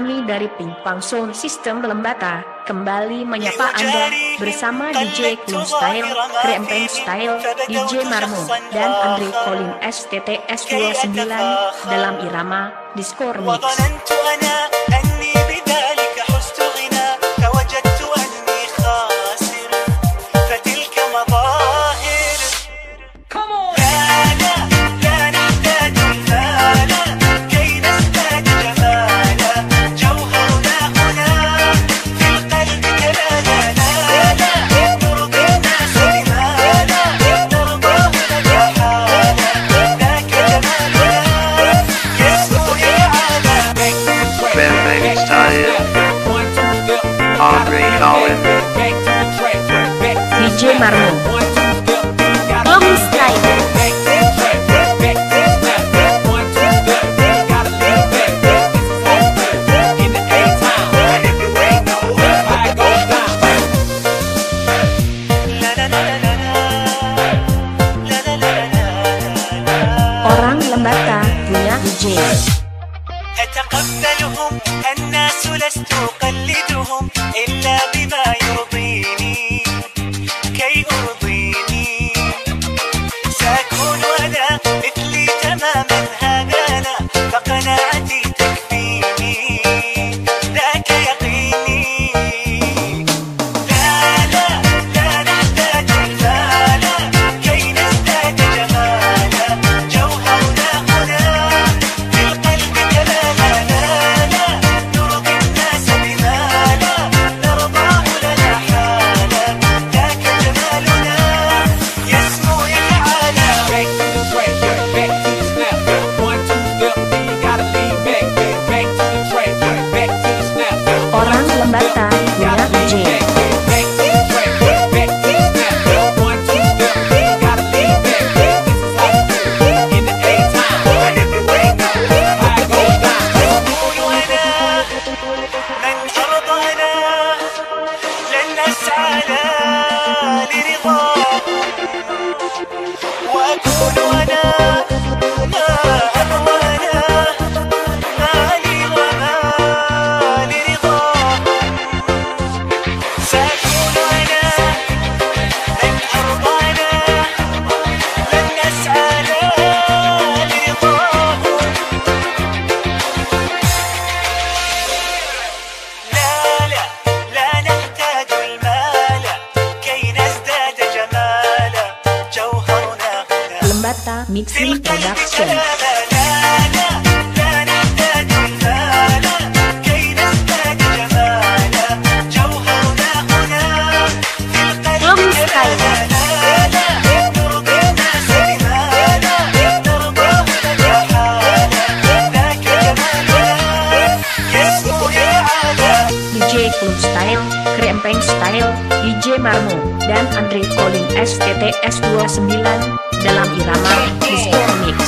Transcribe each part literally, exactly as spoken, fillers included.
kami dari Pimpang Sound System Lembata kembali menyapa Anda bersama D J Klum Style, Krempeng Style, D J Marmo, dan Andre Colin S T T S dua puluh sembilan dalam irama Disco Remix. D J Marmo, Klum Style. Orang Lembata punya D J. أتقبلهم الناس لست أقلدهم إلا بما يرضيني كي أرضيني سأكون أنا مثلي تماما هذا أنا فقناعتي تكفيني ذاك يقيني لا لا لا نحتاج المال كي نزداد جمالا جوهرنا هنا في القلب كمالا لا لا نرضي الناس بما لا نرضاه لنا حالا ذاك جمالنا يسمو يتعالى. Back to the track, yeah, back to the snap. One, two, step, then you gotta lean back, yeah, back to the track, yeah, back to the snap. Orang Lembata punya D J. Back to the track, yeah, back to the snap. One, two, step, then you gotta lean back, yeah. This is how we do it in the A-time. How it goes down. أقول أنا من أرضانا لن نسعى لرضاه وأكون أنا ما أهوانا ما لي وما لرضاه سأكون أنا من أرضانا لن نسعى لرضاه لا لا لا نحتاج المال كي نزداد جمالا جوهرنا هنا Lembata في Mixing القلب Production. كلالا لا لا لا نحتاج المال كي نزداد جمالا جوهرنا هنا في القلب Klum كلالا Style. لا لا نرضي الناس بما لا نرضاه لنا حالا ذاك جمالنا يسمو يتعالى. D J Klum Style, Krempeng Style, D J Marmo, dan Andre Colin S T T S dua puluh sembilan dalam irama Disco Remix.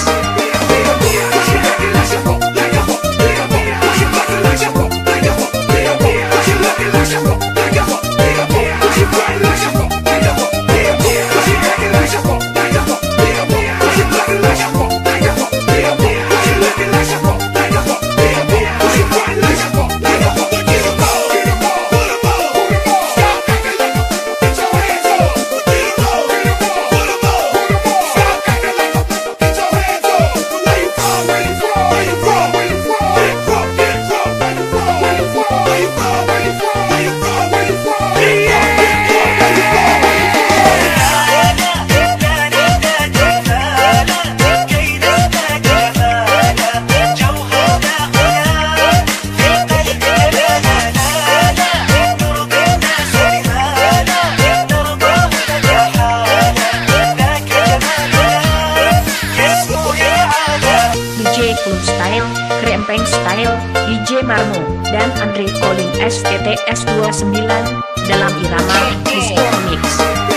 Klum Style, Krempeng Style, D J Marmo, dan Andre Colin S T T S dua puluh sembilan dalam irama Disco Remix.